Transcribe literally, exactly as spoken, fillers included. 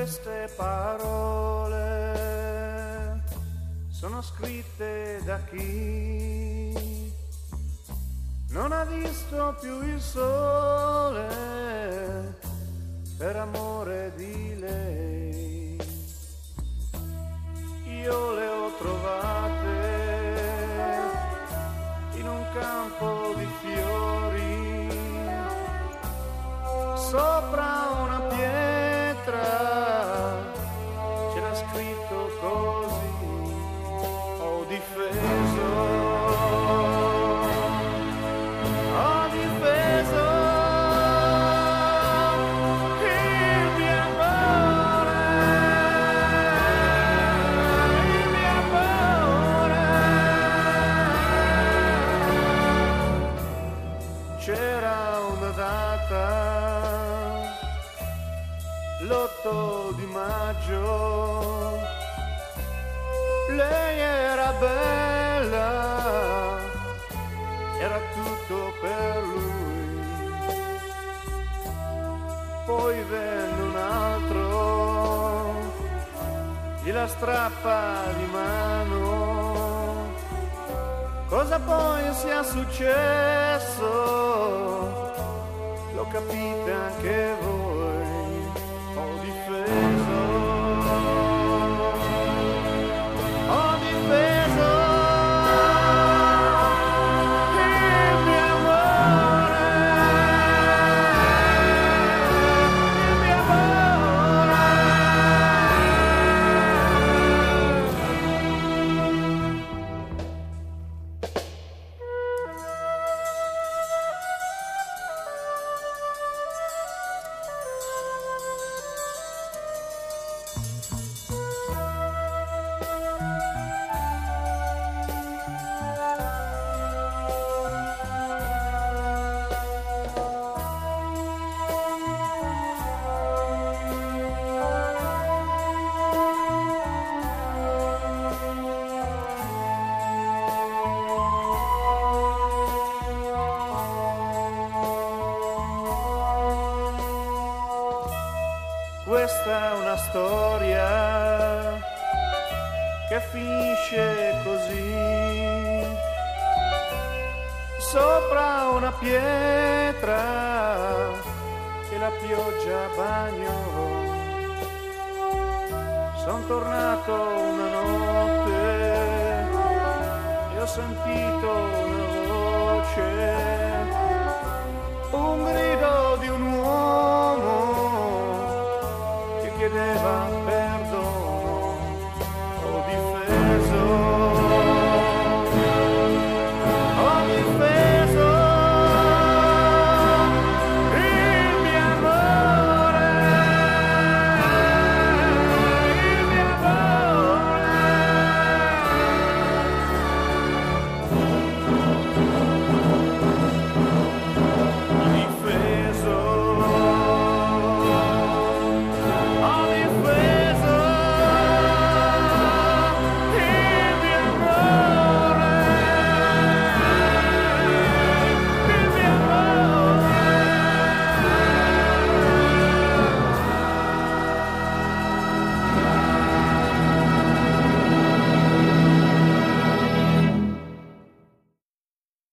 queste parole sono scritte da chi non ha visto più il sole per amore di lei. Io le ho trovate in un campo di fiori, sopra una pietra c'era scritto così: ho difeso, ho difeso il mio amore, il mio amore. C'era una data, l'otto di maggio, lei era bella, era tutto per lui. Poi venne un altro, gliela strappa di mano. Cosa poi sia successo lo capite anche voi. Ho difeso, ho difeso il mio amore, il mio amore. Questa è una storia che finisce così, sopra una pietra che la pioggia bagnò. Son tornato una notte e ho sentito